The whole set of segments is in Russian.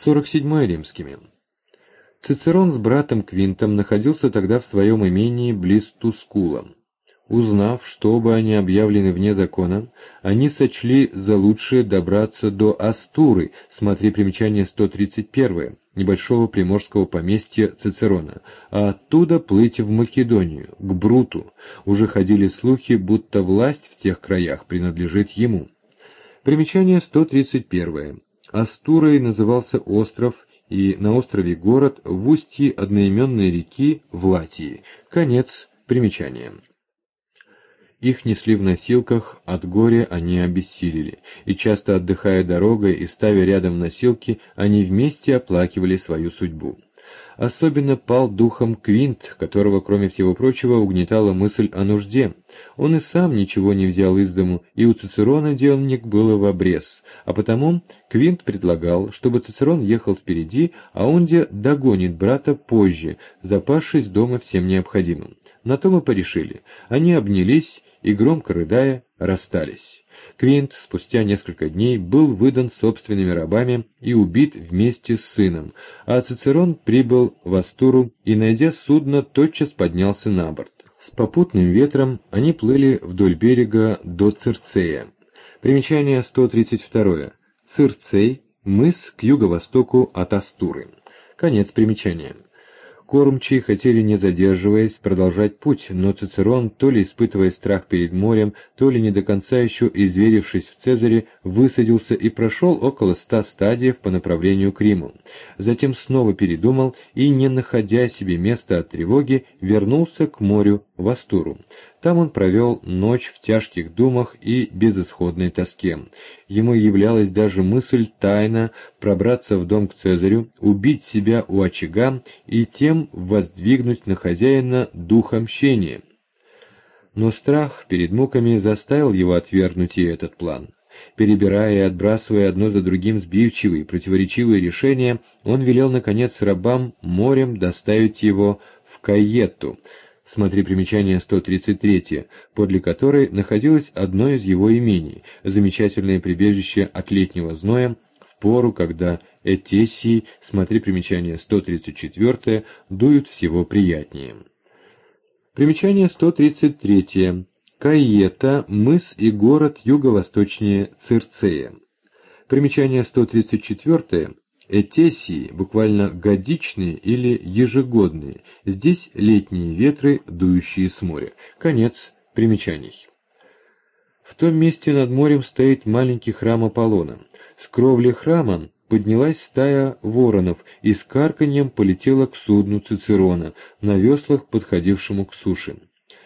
47 римскими. Цицерон с братом Квинтом находился тогда в своем имении близ Тускула. Узнав, что оба они объявлены вне закона, они сочли за лучшее добраться до Астуры, смотри примечание 131, небольшого приморского поместья Цицерона, а оттуда плыть в Македонию, к Бруту. Уже ходили слухи, будто власть в тех краях принадлежит ему. Примечание 131. Астурой назывался остров, и на острове город в устье одноименной реки в Латии. Конец примечания. Их несли в носилках, от горя они обессилели, и часто отдыхая дорогой и ставя рядом носилки, они вместе оплакивали свою судьбу. Особенно пал духом Квинт, которого, кроме всего прочего, угнетала мысль о нужде. Он и сам ничего не взял из дому, и у Цицерона денег было в обрез, а потому Квинт предлагал, чтобы Цицерон ехал впереди, а он где догонит брата позже, запасшись дома всем необходимым. На то мы порешили. Они обнялись и, громко рыдая, расстались. Квинт спустя несколько дней был выдан собственными рабами и убит вместе с сыном, а Цицерон прибыл в Астуру и, найдя судно, тотчас поднялся на борт. С попутным ветром они плыли вдоль берега до Цирцея. Примечание 132. Цирцей – мыс к юго-востоку от Астуры. Конец примечания. Кормчие хотели, не задерживаясь, продолжать путь, но Цицерон, то ли испытывая страх перед морем, то ли не до конца еще изверившись в Цезаре, высадился и прошел около 100 стадиев по направлению к Риму. Затем снова передумал и, не находя себе места от тревоги, вернулся к морю в Астуру. Там он провел ночь в тяжких думах и безысходной тоске. Ему являлась даже мысль тайно пробраться в дом к Цезарю, убить себя у очага и тем воздвигнуть на хозяина дух мщения. Но страх перед муками заставил его отвергнуть и этот план. Перебирая и отбрасывая одно за другим сбивчивые, противоречивые решения, он велел, наконец, рабам морем доставить его в Кайетту, смотри примечание 133, подле которой находилось одно из его имений, замечательное прибежище от летнего зноя, в пору, когда Этесии, смотри примечание 134, дуют всего приятнее. Примечание 133. Кайетта – мыс и город юго-восточнее Цирцея. Примечание 134. Этесии, буквально годичные или ежегодные, здесь летние ветры, дующие с моря. Конец примечаний. В том месте над морем стоит маленький храм Аполлона. С кровли храма поднялась стая воронов и с карканьем полетела к судну Цицерона, на веслах, подходившему к суше.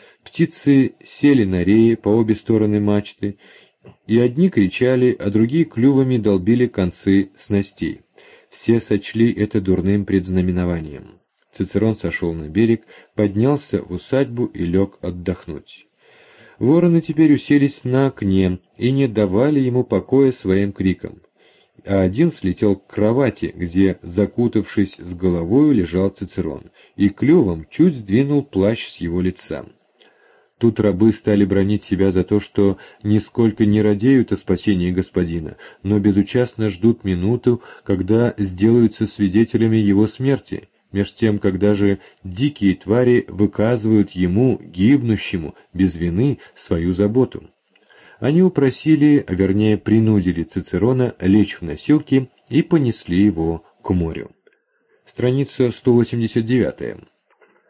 Птицы сели на реи по обе стороны мачты, и одни кричали, а другие клювами долбили концы снастей. Все сочли это дурным предзнаменованием. Цицерон сошел на берег, поднялся в усадьбу и лег отдохнуть. Вороны теперь уселись на окне и не давали ему покоя своим криком, а один слетел к кровати, где, закутавшись с головою, лежал Цицерон, и клювом чуть сдвинул плащ с его лица. Тут рабы стали бранить себя за то, что нисколько не радеют о спасении господина, но безучастно ждут минуту, когда сделаются свидетелями его смерти, меж тем, когда же дикие твари выказывают ему, гибнущему, без вины, свою заботу. Они упросили, а вернее принудили Цицерона лечь в носилки и понесли его к морю. Страница 189.